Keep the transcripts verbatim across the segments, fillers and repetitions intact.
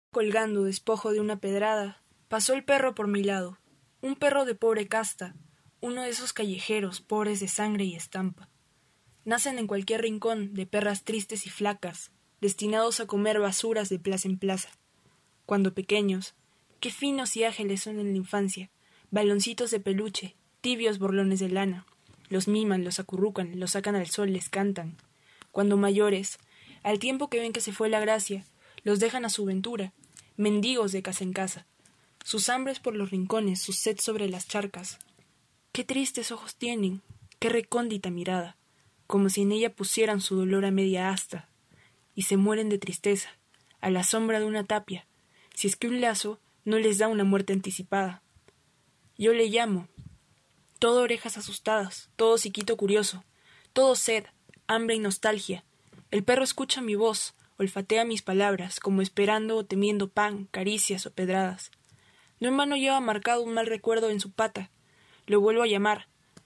colgando despojo de una pedrada, pasó el perro por mi lado, un perro de pobre casta, uno de esos callejeros pobres de sangre y estampa. Nacen en cualquier rincón de perras tristes y flacas, destinados a comer basuras de plaza en plaza. Cuando pequeños, qué finos y ágiles son en la infancia, baloncitos de peluche, tibios borlones de lana. Los miman, los acurrucan, los sacan al sol, les cantan. Cuando mayores, al tiempo que ven que se fue la gracia, los dejan a su ventura, mendigos de casa en casa. Sus hambres por los rincones, su sed sobre las charcas. Qué tristes ojos tienen, qué recóndita mirada, como si en ella pusieran su dolor a media asta, y se mueren de tristeza, a la sombra de una tapia, si es que un lazo no les da una muerte anticipada. Yo le llamo, todo orejas asustadas, todo hociquito curioso, todo sed, hambre y nostalgia. El perro escucha mi voz, olfatea mis palabras, como esperando o temiendo pan, caricias o pedradas. No en vano lleva marcado un mal recuerdo en su pata. Lo vuelvo a llamar.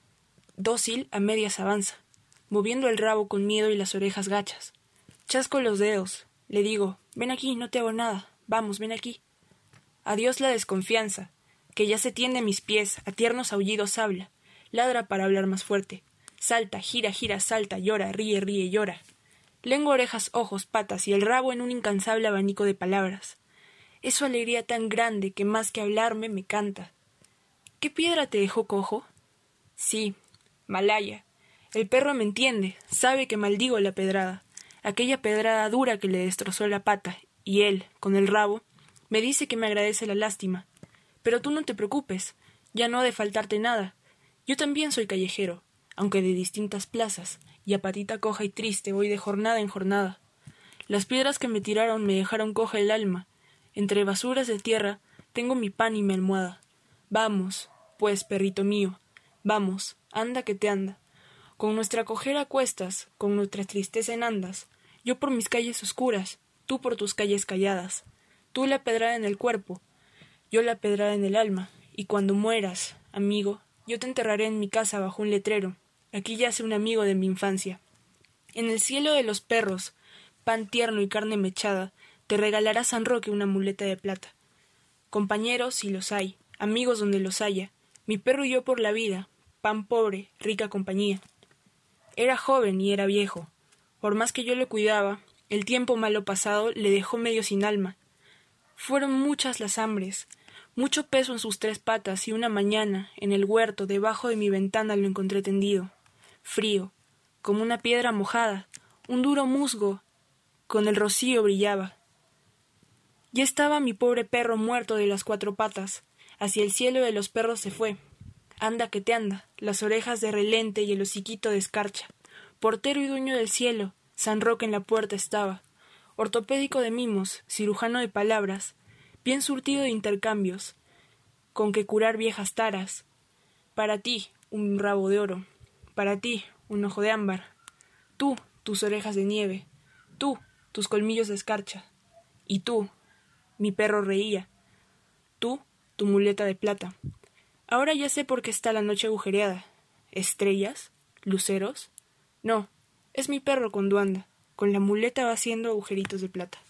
Dócil a medias avanza, moviendo el rabo con miedo y las orejas gachas. Chasco los dedos. Le digo, ven aquí, no te hago nada. Vamos, ven aquí. Adiós la desconfianza, que ya se tiende a mis pies, a tiernos aullidos habla. Ladra para hablar más fuerte. Salta, gira, gira, salta, llora, ríe, ríe, llora. Lengua, orejas, ojos, patas y el rabo en un incansable abanico de palabras. Es su alegría tan grande que más que hablarme me canta. ¿Qué piedra te dejó cojo? Sí, Malaya. El perro me entiende, sabe que maldigo la pedrada, aquella pedrada dura que le destrozó la pata, y él, con el rabo, me dice que me agradece la lástima. Pero tú no te preocupes, ya no ha de faltarte nada. Yo también soy callejero, aunque de distintas plazas, y a patita coja y triste voy de jornada en jornada. Las piedras que me tiraron me dejaron coja el alma. Entre basuras de tierra tengo mi pan y mi almohada. Vamos, pues, perrito mío, vamos, anda que te anda. Con nuestra cojera a cuestas, con nuestra tristeza en andas, yo por mis calles oscuras, tú por tus calles calladas. Tú la pedrada en el cuerpo, yo la pedrada en el alma, y cuando mueras, amigo, yo te enterraré en mi casa bajo un letrero. Aquí yace un amigo de mi infancia. En el cielo de los perros, pan tierno y carne mechada, te regalará San Roque una muleta de plata. Compañeros, si los hay, amigos donde los haya, mi perro y yo por la vida, pan pobre, rica compañía. Era joven y era viejo. Por más que yo le cuidaba, el tiempo malo pasado le dejó medio sin alma. Fueron muchas las hambres, mucho peso en sus tres patas, y una mañana, en el huerto, debajo de mi ventana lo encontré tendido, frío, como una piedra mojada, un duro musgo, con el rocío brillaba. Ya estaba mi pobre perro muerto de las cuatro patas, hacia el cielo de los perros se fue. Anda que te anda, las orejas de relente y el hociquito de escarcha. Portero y dueño del cielo, San Roque en la puerta estaba. Ortopédico de mimos, cirujano de palabras, bien surtido de intercambios, con que curar viejas taras. Para ti, un rabo de oro, para ti, un ojo de ámbar. Tú, tus orejas de nieve, tú, tus colmillos de escarcha. Y tú, mi perro reía, tú, tu muleta de plata. Ahora ya sé por qué está la noche agujereada. ¿Estrellas? ¿Luceros? No, es mi perro cuando anda. Con la muleta va haciendo agujeritos de plata.